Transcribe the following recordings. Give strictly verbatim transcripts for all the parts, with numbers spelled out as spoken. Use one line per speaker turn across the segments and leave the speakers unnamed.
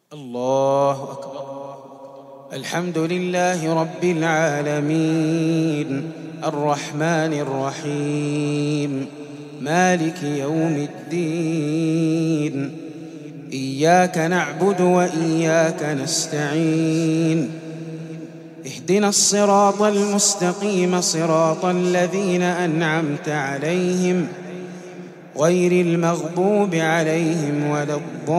الله أكبر. الحمد لله رب العالمين الرحمن الرحيم مالك يوم الدين. إياك نعبد وإياك نستعين. اهدنا الصراط المستقيم صراط الذين أنعمت عليهم غير المغضوب عليهم ولا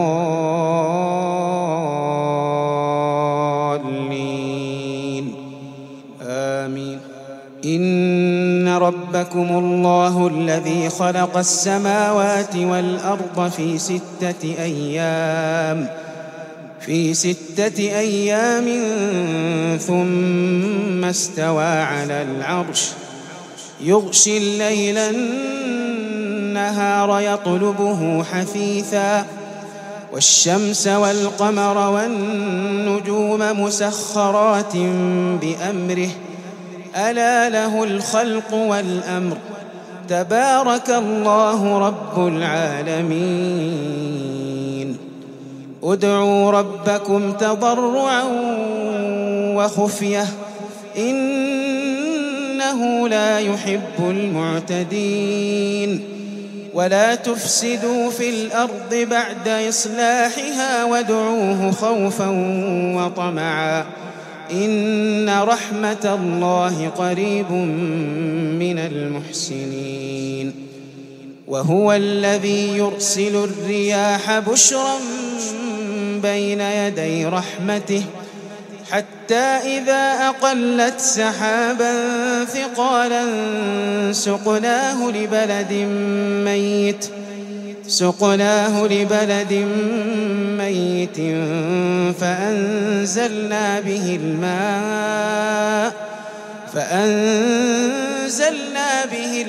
الضالين آمين. إن ربكم الله الذي خلق السماوات والأرض في ستة أيام في ستة أيام ثم استوى على العرش يغشي الليل النهار يطلبه حثيثا والشمس والقمر والنجوم مسخرات بأمره ألا له الخلق والأمر تبارك الله رب العالمين. ادعوا ربكم تضرعا وخفية إنه لا يحب المعتدين. ولا تفسدوا في الأرض بعد إصلاحها وادعوه خوفا وطمعا إن رحمة الله قريب من المحسنين. وهو الذي يرسل الرياح بشرا بين يدي رحمته حتى إذا أقلت سحابا ثقالا سقناه لبلد ميت سقناه لبلد ميت فأنزلنا به الماء فأنزلنا به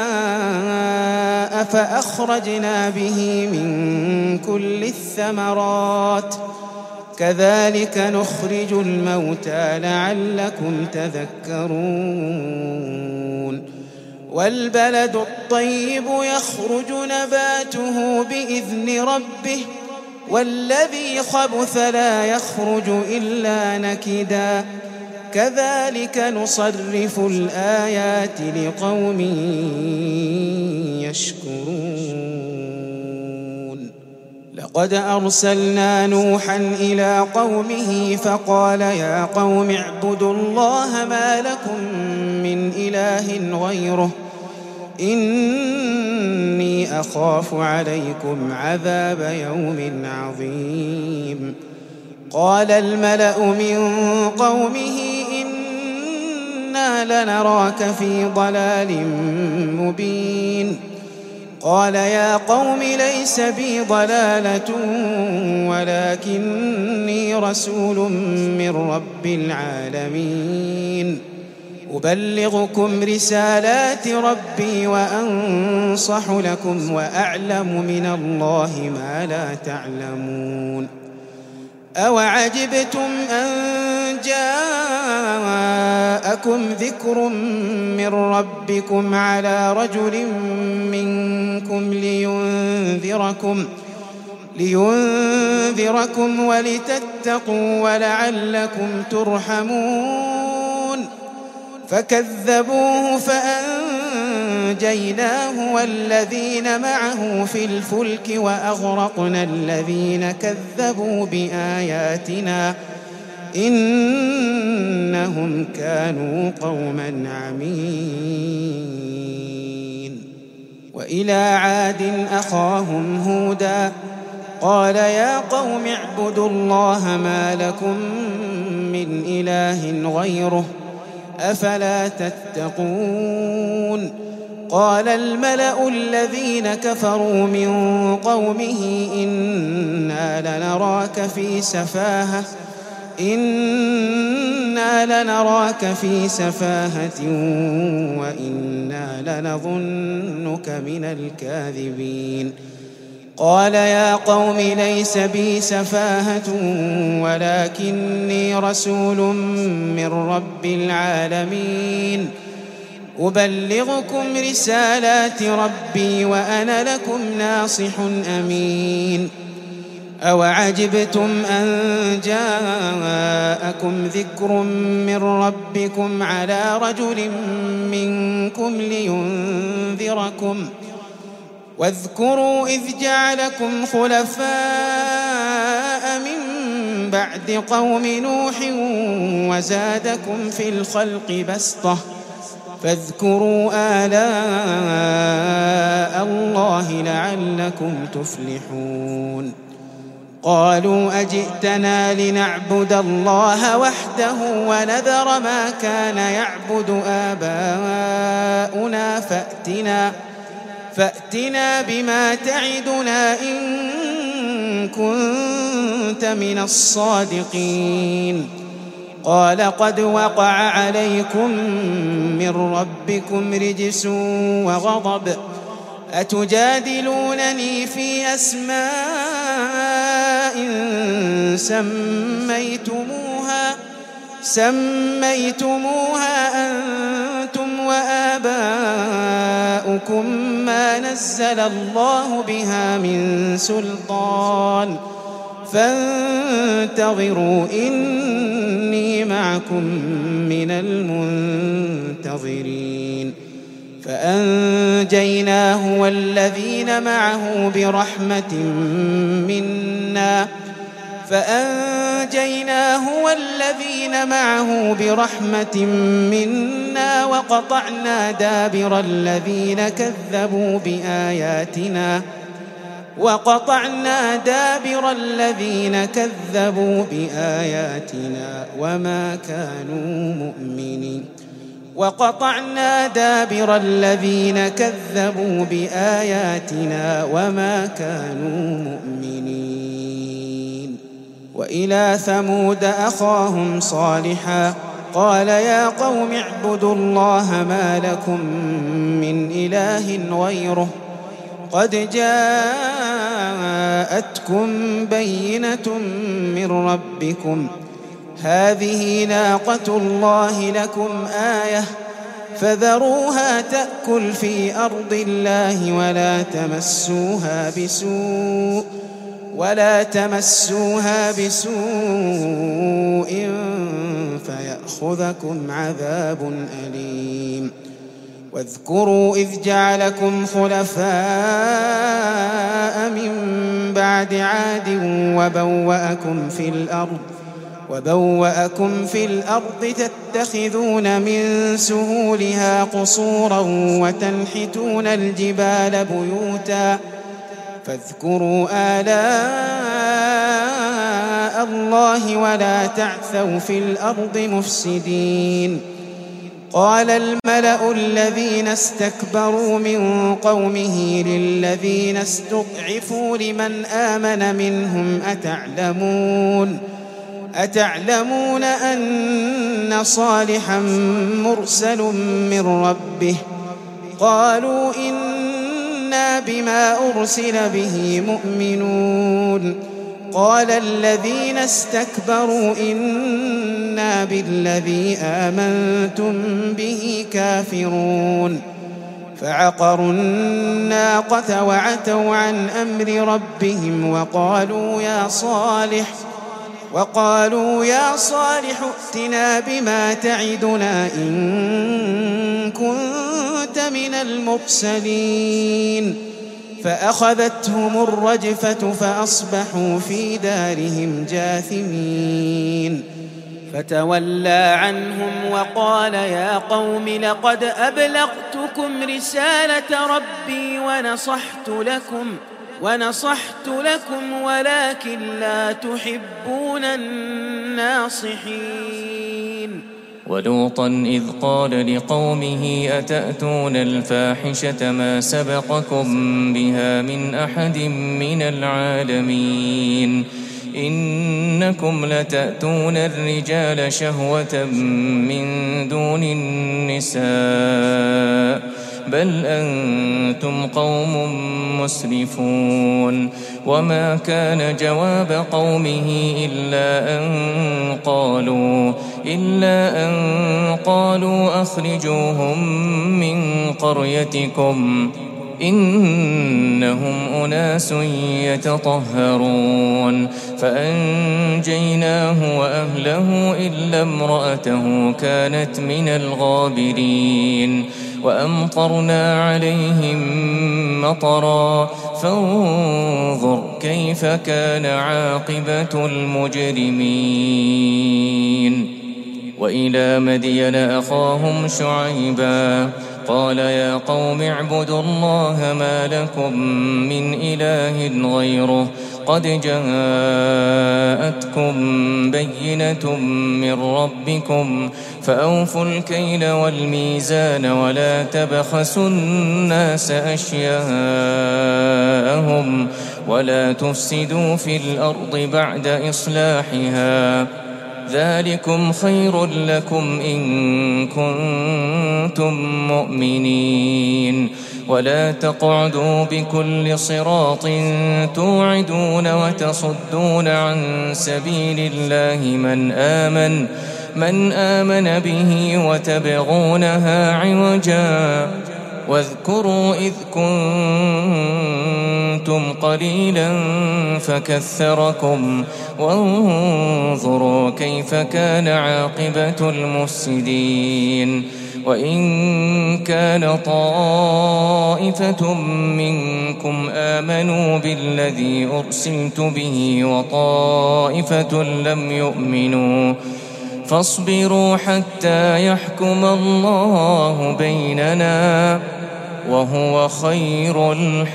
الماء فأخرجنا به من كل الثمرات كذلك نخرج الموتى لعلكم تذكرون. والبلد الطيب يخرج نباته بإذن ربه والذي خبث لا يخرج إلا نكدا كذلك نصرف الآيات لقوم يشكرون. لقد أرسلنا نوحا إلى قومه فقال يا قوم اعبدوا الله ما لكم من إله غيره إني أخاف عليكم عذاب يوم عظيم. قال الملأ من قومه إنا لنراك في ضلال مبين. قال يا قوم ليس بي ضلالة ولكني رسول من رب العالمين أبلغكم رسالات ربي وأنصح لكم وأعلم من الله ما لا تعلمون. أوعجبتم أن جاءكم ذكر من ربكم على رجل منكم لينذركم لينذركم ولتتقوا ولعلكم ترحمون. فكذبوه فأنجيناه والذين معه في الفلك وأغرقنا الذين كذبوا بآياتنا إنهم كانوا قوما عمين. وإلى عاد أخاهم هودا قال يا قوم اعبدوا الله ما لكم من إله غيره أفلا تتقون. قال الملأ الذين كفروا من قومه إنا لنراك في سفاهة إنا لنراك في سفاهة وإنا لنظنك من الكاذبين. قال يا قوم ليس بي سفاهة ولكني رسول من رب العالمين أبلغكم رسالات ربي وأنا لكم ناصح أمين. أوعجبتم أن جاءكم ذكر من ربكم على رجل منكم لينذركم واذكروا إذ جعلكم خلفاء من بعد قوم نوح وزادكم في الخلق بسطة فاذكروا آلاء الله لعلكم تفلحون قالوا أجئتنا لنعبد الله وحده ونذر ما كان يعبد آباؤنا فأتنا, فأتنا بما تعدنا إن كنت من الصادقين قال قد وقع عليكم من ربكم رجس وغضب أتجادلونني في أسماء سميتموها سميتموها أنتم وآباؤكم ما نزل الله بها من سلطان فانتظروا إني معكم من المنتظرين فأنجيناه والذين معه برحمة منا فأنجيناه والذين معه برحمة منا وقطعنا دابر الذين كذبوا بآياتنا وقطعنا دابر الذين كذبوا بآياتنا وما كانوا مؤمنين وقطعنا دابر الذين كذبوا بآياتنا وما كانوا مؤمنين وإلى ثمود أخاهم صالحا قال يا قوم اعبدوا الله ما لكم من إله غيره قد جاءتكم بينة من ربكم هذه ناقة الله لكم آية فذروها تأكل في أرض الله ولا تمسوها بسوء ولا تمسوها بسوء فيأخذكم عذاب أليم واذكروا إذ جعلكم خلفاء من بعد عاد وبوأكم في الأرض وبوأكم في الأرض تتخذون من سهولها قصورا وتنحتون الجبال بيوتا فاذكروا آلاء الله ولا تعثوا في الأرض مفسدين قال الملأ الذين استكبروا من قومه للذين استضعفوا لمن آمن منهم أتعلمون أتعلمون أن صالحا مرسل من ربه قالوا إنا بما أرسل به مؤمنون قال الذين استكبروا إنا بالذي آمنتم به كافرون فعقروا الناقة وعتوا عن أمر ربهم وقالوا يا صالح وقالوا يا صالح ائتنا بما تعدنا إن كنت من المرسلين فأخذتهم الرجفة فأصبحوا في دارهم جاثمين فتولى عنهم وقال يا قوم لقد أبلغتكم رسالة ربي ونصحت لكم ونصحت لكم ولكن لا تحبون الناصحين
ولوطا إذ قال لقومه أتأتون الفاحشة ما سبقكم بها من أحد من العالمين إنكم لتأتون الرجال شهوة من دون النساء بل أنتم قوم مسرفون وما كان جواب قومه إلا أن قالوا إلا أن قالوا أخرجوهم من قريتكم إنهم أناس يتطهرون فأنجيناه وأهله إلا امرأته كانت من الغابرين وأمطرنا عليهم مطرا فانظر كيف كان عاقبة المجرمين. وإلى مدين أخاهم شعيبا قال يا قوم اعبدوا الله ما لكم من إله غيره قد جاءتكم بينة من ربكم فأوفوا الكيل والميزان ولا تبخسوا الناس أشياءهم ولا تفسدوا في الأرض بعد إصلاحها ذلكم خير لكم إن كنتم مؤمنين ولا تقعدوا بكل صراط توعدون وتصدون عن سبيل الله من آمن من آمن به وتبغونها عوجا واذكروا إذ كنتم قليلا فكثركم وانظروا كيف كان عاقبة المفسدين. وإن كان طائفة منكم آمنوا بالذي أرسلت به وطائفة لم يؤمنوا فاصبروا حتى يحكم الله بيننا وهو خير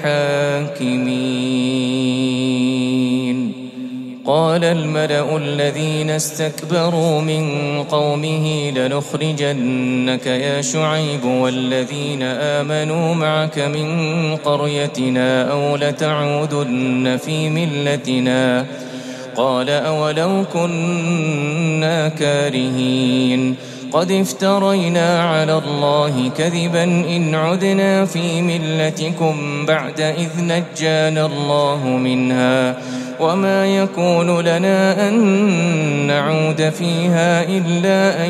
الحاكمين. قال الملأ الذين استكبروا من قومه لنخرجنك يا شعيب والذين آمنوا معك من قريتنا أو لتعودن في ملتنا قال أولو كنا كارهين قد افترينا على الله كذبا إن عدنا في ملتكم بعد إذ نجانا الله منها وما يكون لنا أن نعود فيها إلا أن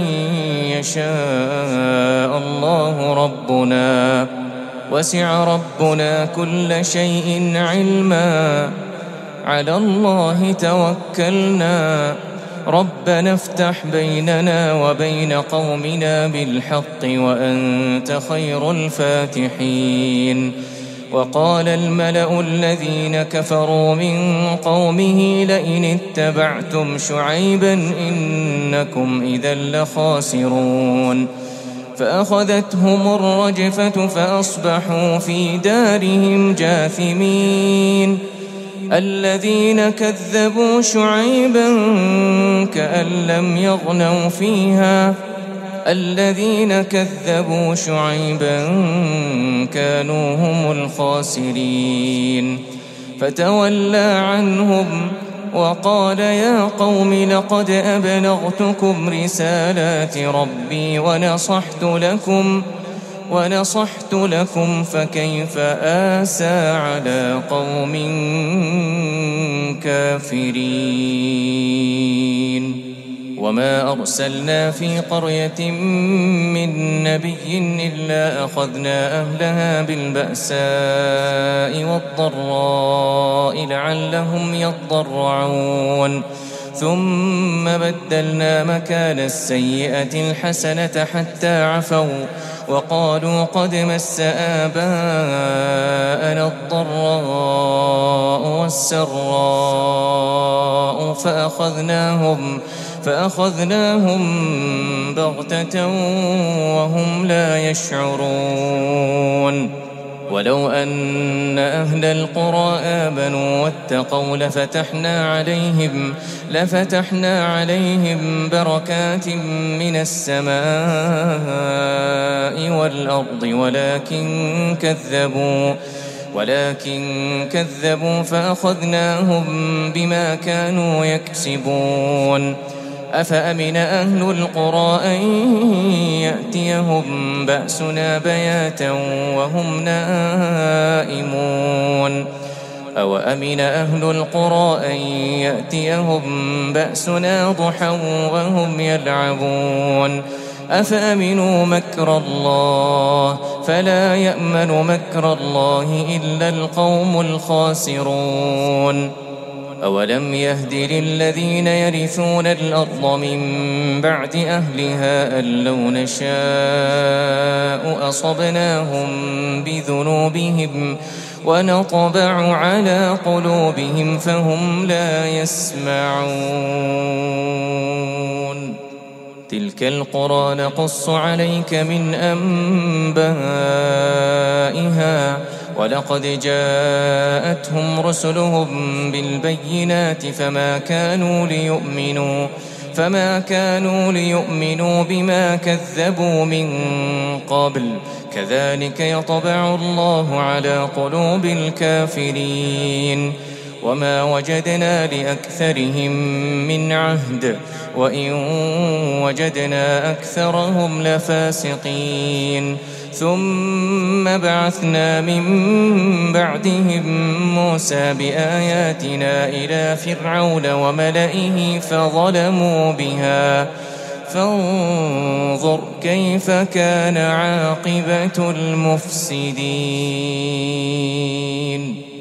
يشاء الله ربنا وسع ربنا كل شيء علما على الله توكلنا ربنا افتح بيننا وبين قومنا بالحق وأنت خير الفاتحين. وقال الملأ الذين كفروا من قومه لئن اتبعتم شعيبا إنكم إذا لخاسرون فأخذتهم الرجفة فأصبحوا في دارهم جاثمين. الذين كذبوا شعيبا كأن لم يغنوا فيها الذين كذبوا شعيبا كانوا هم الخاسرين فتولى عنهم وقال يا قوم لقد أبلغتكم رسالات ربي ونصحت لكم ونصحت لكم فكيف آسى على قوم كافرين. وما أرسلنا في قرية من نبي إلا أخذنا أهلها بالبأساء والضراء لعلهم يضرعون ثم بدلنا مكان السيئة الحسنة حتى عفوا وقالوا قد مس آباءنا الضراء والسراء فأخذناهم فأخذناهم بغتة وهم لا يشعرون. ولو أن أهل القرى آمنوا واتقوا لفتحنا عليهم لفتحنا عليهم بركات من السماء والأرض ولكن كذبوا ولكن كذبوا فأخذناهم بما كانوا يكسبون. أفأمن أهل القرى أن يأتيهم بأسنا بياتا وهم نائمون أو أمن أهل القرى أن يأتيهم بأسنا ضحى وهم يلعبون أفأمنوا مكر الله فلا يأمن مكر الله إلا القوم الخاسرون أولم يهد للذين يرثون الأرض من بعد أهلها أن لو نشاء أصبناهم بذنوبهم ونطبع على قلوبهم فهم لا يسمعون تلك القرى نقص عليك من أنبائها ولقد جاءتهم رسلهم بالبينات فما كانوا ليؤمنوا فما كانوا ليؤمنوا بما كذبوا من قبل كذلك يطبع الله على قلوب الكافرين وما وجدنا لأكثرهم من عهد وإن وجدنا أكثرهم لفاسقين ثم بعثنا من بعدهم موسى بآياتنا إلى فرعون وملئه فظلموا بها فانظر كيف كان عاقبة المفسدين.